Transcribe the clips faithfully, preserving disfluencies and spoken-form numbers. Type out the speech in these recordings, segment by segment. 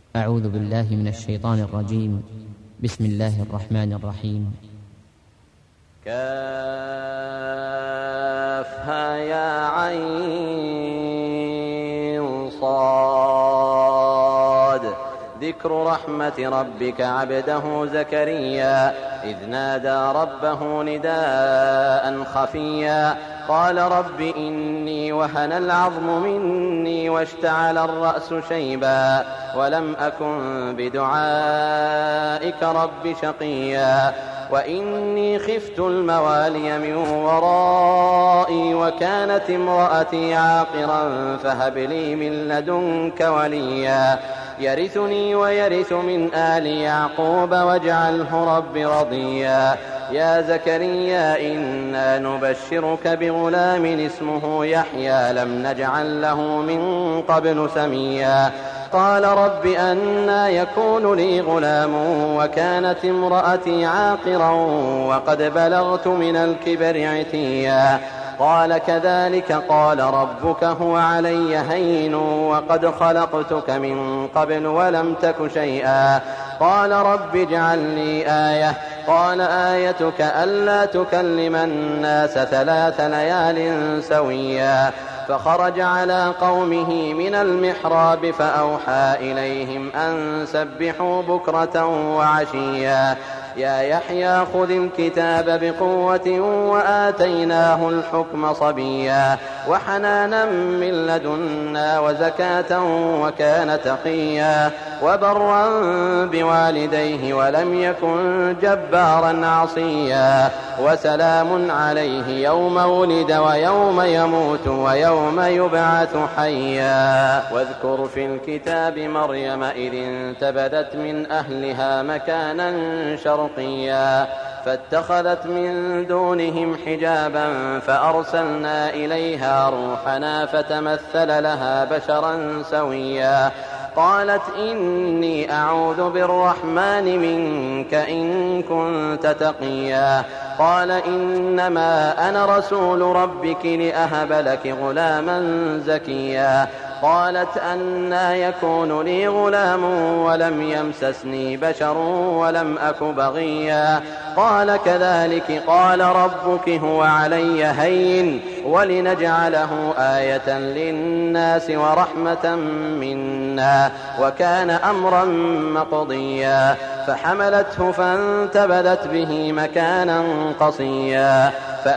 أعوذ بالله من الشيطان الرجيم. بسم الله الرحمن الرحيم. كافها يا عين صاد ذكر رحمة ربك عبده زكريا إذ نادى ربه نداء خفيا قال رب إني وهن العظم مني واشتعل الرأس شيبا ولم أكن بدعائك رب شقيا وإني خفت الموالي من ورائي وكانت امرأتي عاقرا فهب لي من لدنك وليا يرثني ويرث من آل يعقوب واجعله رب رضيا يا زكريا إنا نبشرك بغلام اسمه يحيى لم نجعل له من قبل سميا قال رب أنى يكون لي غلام وكانت امرأتي عاقرا وقد بلغت من الكبر عتيا قال كذلك قال ربك هو علي هين وقد خلقتك من قبل ولم تك شيئا قال رب اجعل لي آية قال آيتك ألا تكلم الناس ثلاث ليال سويا فخرج على قومه من المحراب فأوحى إليهم أن سبحوا بكرة وعشيا يا يحيى خذ الكتاب بقوة وآتيناه الحكم صبيا وحنانا من لدنا وزكاة وكان تقيا وبرا بوالديه ولم يكن جبارا عصيا وسلام عليه يوم ولد ويوم يموت ويوم يبعث حيا واذكر في الكتاب مريم إذ انتبذت من أهلها مكانا شرقيا فاتخذت من دونهم حجابا فأرسلنا إليها روحنا فتمثل لها بشرا سويا قالت إني أعوذ بالرحمن منك إن كنت تقيا قال إنما أنا رسول ربك لأهب لك غلاما زكيا قالت أنى يكون لي غلام ولم يمسسني بشر ولم أك بغيا قال كذلك قال ربك هو علي هين ولنجعله آية للناس ورحمة منا وكان أمرا مقضيا فحملته فانتبذت به مكانا قصيا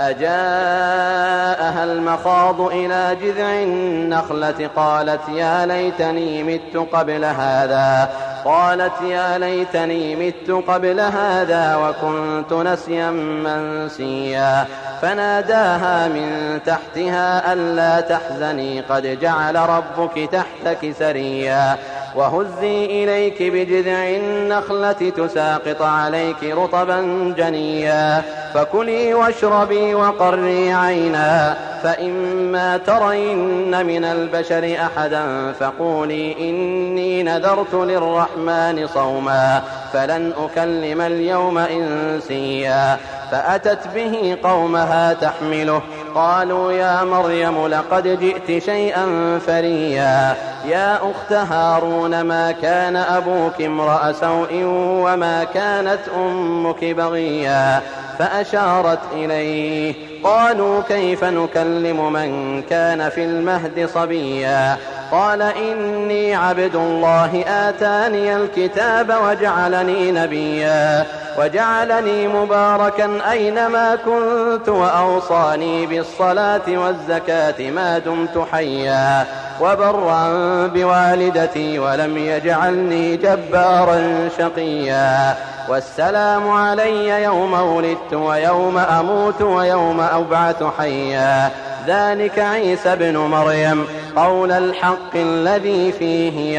فأجاءها المخاض إلى جذع النخلة قالت يا ليتني مت قبل هذا قالت يا ليتني مت قبل هذا وكنت نسيا منسيا فناداها من تحتها ألا تحزني قد جعل ربك تحتك سريا وهزي إليك بجذع النخلة تساقط عليك رطبا جنيا فكلي واشربي وقري عينا فإما ترين من البشر أحدا فقولي إني نذرت للرحمن صوما فلن أكلم اليوم إنسيا فأتت به قومها تحمله قالوا يا مريم لقد جئت شيئا فريا يا أخت هارون ما كان أبوك امرأ سوء وما كانت أمك بغيا فأشارت إليه قالوا كيف نكلم من كان في المهد صبيا قال إني عبد الله آتاني الكتاب وجعلني نبيا وجعلني مباركا أينما كنت وأوصاني بالصلاة والزكاة ما دمت حيا وبرا بوالدتي ولم يجعلني جبارا شقيا والسلام علي يوم ولدت ويوم أموت ويوم أبعث حيا ذلك عيسى ابن مريم قول الحق الذي فيه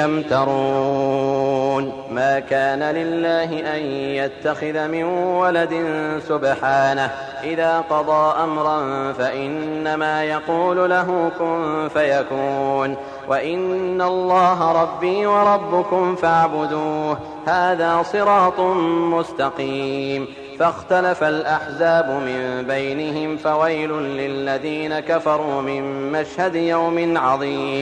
يمترون ما كان لله أن يتخذ من ولد سبحانه إذا قضى أمرا فإنما يقول له كن فيكون وإن الله ربي وربكم فاعبدوه هذا صراط مستقيم فاختلف الأحزاب من بينهم فويل للذين كفروا من مشهد يوم عظيم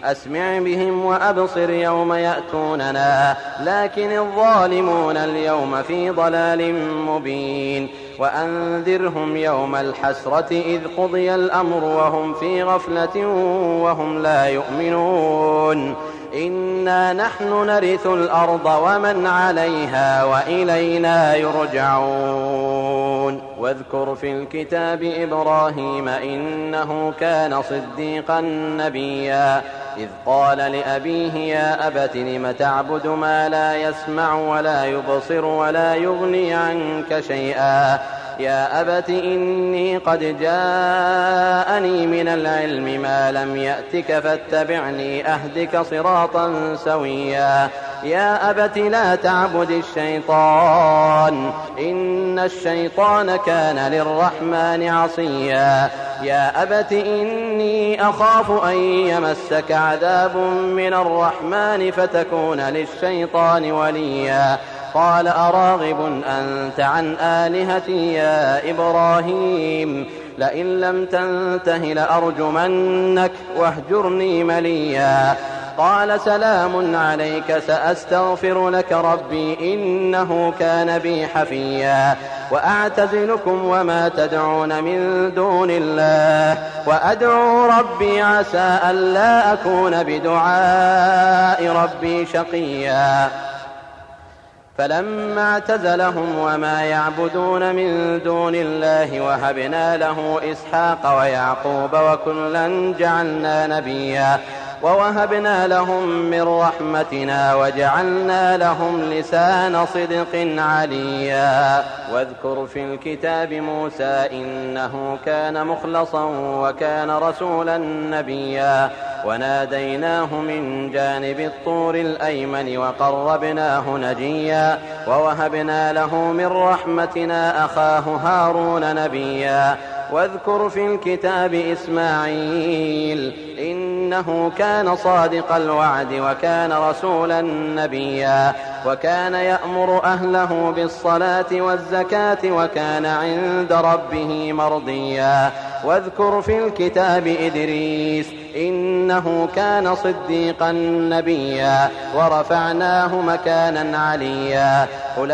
أسمع بهم وأبصر يوم يأتوننا لكن الظالمون اليوم في ضلال مبين وأنذرهم يوم الحسرة إذ قضي الأمر وهم في غفلة وهم لا يؤمنون إنا نحن نرث الأرض ومن عليها وإلينا يرجعون واذكر في الكتاب إبراهيم إنه كان صديقا نبيا إذ قال لأبيه يا أبت لم تعبد ما لا يسمع ولا يبصر ولا يغني عنك شيئا يا أبت إني قد جاءني من العلم ما لم يأتك فاتبعني أهدك صراطا سويا يا أبت لا تعبد الشيطان إن الشيطان كان للرحمن عصيا يا أبت إني أخاف أن يمسك عذاب من الرحمن فتكون للشيطان وليا قال أراغب أنت عن آلهتي يا إبراهيم لئن لم تنته لأرجمنك واهجرني مليا قال سلام عليك سأستغفر لك ربي إنه كان بي حفيا وأعتزلكم وما تدعون من دون الله وأدعو ربي عسى ألا أكون بدعاء ربي شقيا فلما اعتزلهم وما يعبدون من دون الله وهبنا له إسحاق ويعقوب وكلا جعلنا نبيا ووهبنا لهم من رحمتنا وجعلنا لهم لسان صدق عليا واذكر في الكتاب موسى إنه كان مخلصا وكان رسولا نبيا وناديناه من جانب الطور الأيمن وقربناه نجيا ووهبنا له من رحمتنا أخاه هارون نبيا واذكر في الكتاب إسماعيل إنه كان صادق الوعد وكان رسولا نبيا وكان يأمر أهله بالصلاة والزكاة وكان عند ربه مرضيا واذكر في الكتاب إدريس إنه كان صديقا نبيا ورفعناه مكانا عليا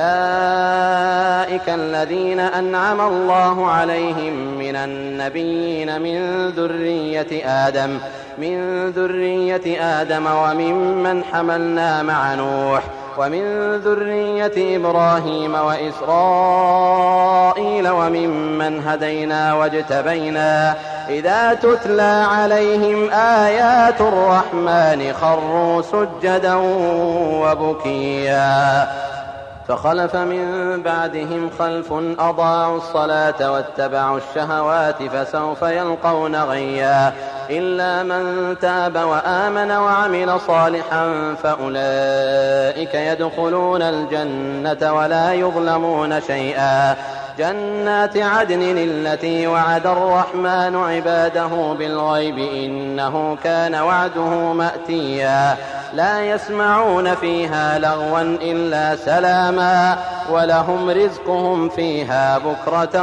أولئك الذين أنعم الله عليهم من النبيين من ذرية آدم من ذرية آدم وممن حملنا مع نوح ومن ذرية إبراهيم وإسرائيل وممن هدينا واجتبينا إذا تتلى عليهم آيات الرحمن خروا سجدا وبكيا فخلف من بعدهم خلف أضاعوا الصلاة واتبعوا الشهوات فسوف يلقون غيا إلا من تاب وآمن وعمل صالحا فأولئك يدخلون الجنة ولا يظلمون شيئا جنات عدن التي وعد الرحمن عباده بالغيب إنه كان وعده مأتيا لا يسمعون فيها لغوا إلا سلاما ولهم رزقهم فيها بكرة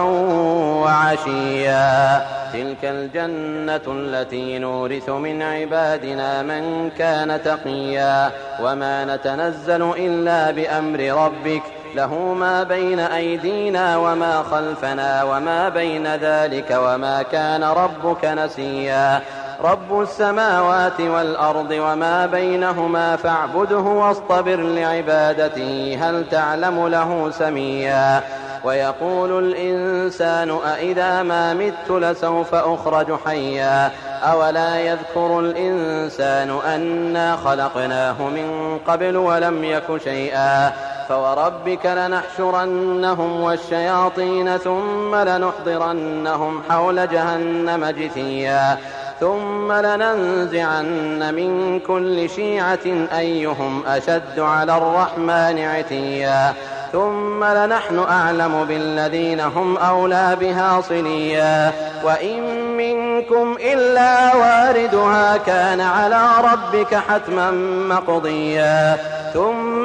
وعشيا تلك الجنة التي نورث من عبادنا من كان تقيا وما نتنزل إلا بأمر ربك له ما بين أيدينا وما خلفنا وما بين ذلك وما كان ربك نسيا رب السماوات والأرض وما بينهما فاعبده واصطبر لعبادته هل تعلم له سميا ويقول الإنسان أإذا ما مت لسوف أخرج حيا أولا يذكر الإنسان أنا خلقناه من قبل ولم يك شيئا فوربك لنحشرنهم والشياطين ثم لنحضرنهم حول جهنم جثيا ثم لننزعن من كل شيعة أيهم أشد على الرحمن عتيا ثم لنحن أعلم بالذين هم أولى بها صليا وإن منكم إلا واردها كان على ربك حتما مقضيا ثم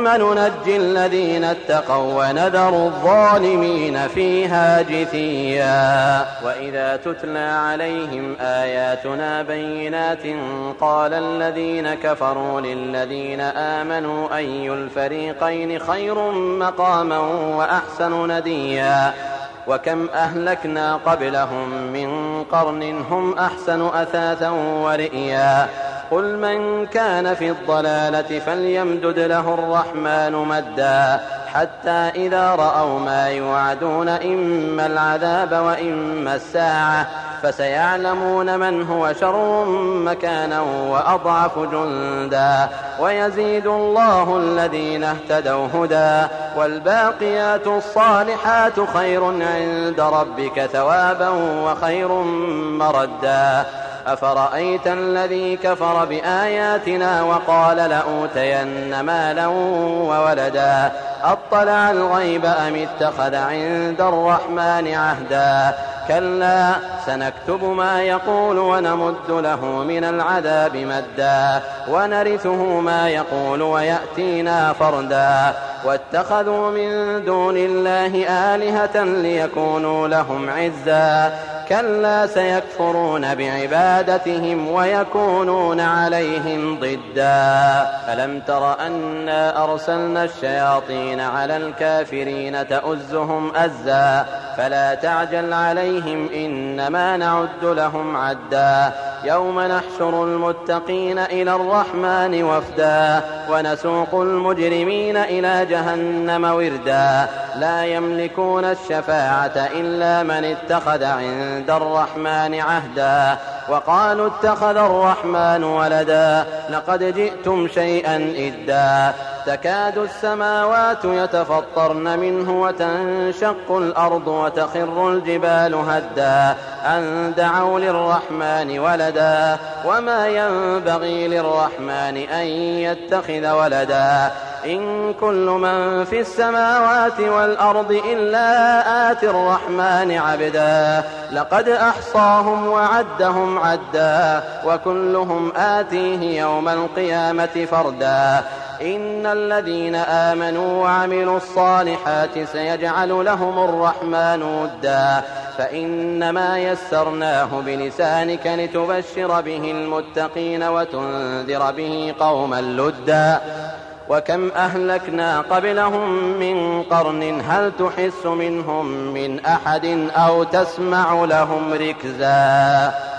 ثم ننجي الذين اتقوا ونذر الظالمين فيها جثيا. وإذا تتلى عليهم آياتنا بينات قال الذين كفروا للذين آمنوا أي الفريقين خير مقاما وأحسن نديا. وكم أهلكنا قبلهم من قرن هم أحسن أثاثا ورئيا. قل من كان في الضلالة فليمدد له الرحمن مدا حتى إذا رأوا ما يوعدون إما العذاب وإما الساعة فسيعلمون من هو شر مكانا وأضعف جندا ويزيد الله الذين اهتدوا هدى والباقيات الصالحات خير عند ربك ثوابا وخير مردا. أفرأيت الذي كفر بآياتنا وقال لأوتين مالا وولدا أطلع الغيب أم اتخذ عند الرحمن عهدا. كلا سنكتب ما يقول ونمد له من العذاب مدا ونرثه ما يقول ويأتينا فردا. واتخذوا من دون الله آلهة ليكونوا لهم عزا. كلا سيكفرون بعبادتهم ويكونون عليهم ضدا. ألم تر أنا أرسلنا الشياطين على الكافرين تؤزهم أزا فلا تعجل عليهم إنما نعد لهم عدا. يوم نحشر المتقين إلى الرحمن وفدا ونسوق المجرمين إلى جهنم وردا. لا يملكون الشفاعة إلا من اتخذ عند الرحمن عهدا. وقالوا اتخذ الرحمن ولدا لقد جئتم شيئا إدا. تكاد السماوات يتفطرن منه وتنشق الأرض وتخر الجبال هدا أن دعوا للرحمن ولدا وما ينبغي للرحمن أن يتخذ ولدا. إن كل من في السماوات والأرض إلا آتي الرحمن عبدا. لقد أحصاهم وعدهم عدا وكلهم آتيه يوم القيامة فردا. إن الذين آمنوا وعملوا الصالحات سيجعل لهم الرحمن ودا فإنما يسرناه بلسانك لتبشر به المتقين وتنذر به قوما لدا. وكم أهلكنا قبلهم من قرن هل تحس منهم من أحد أو تسمع لهم ركزا.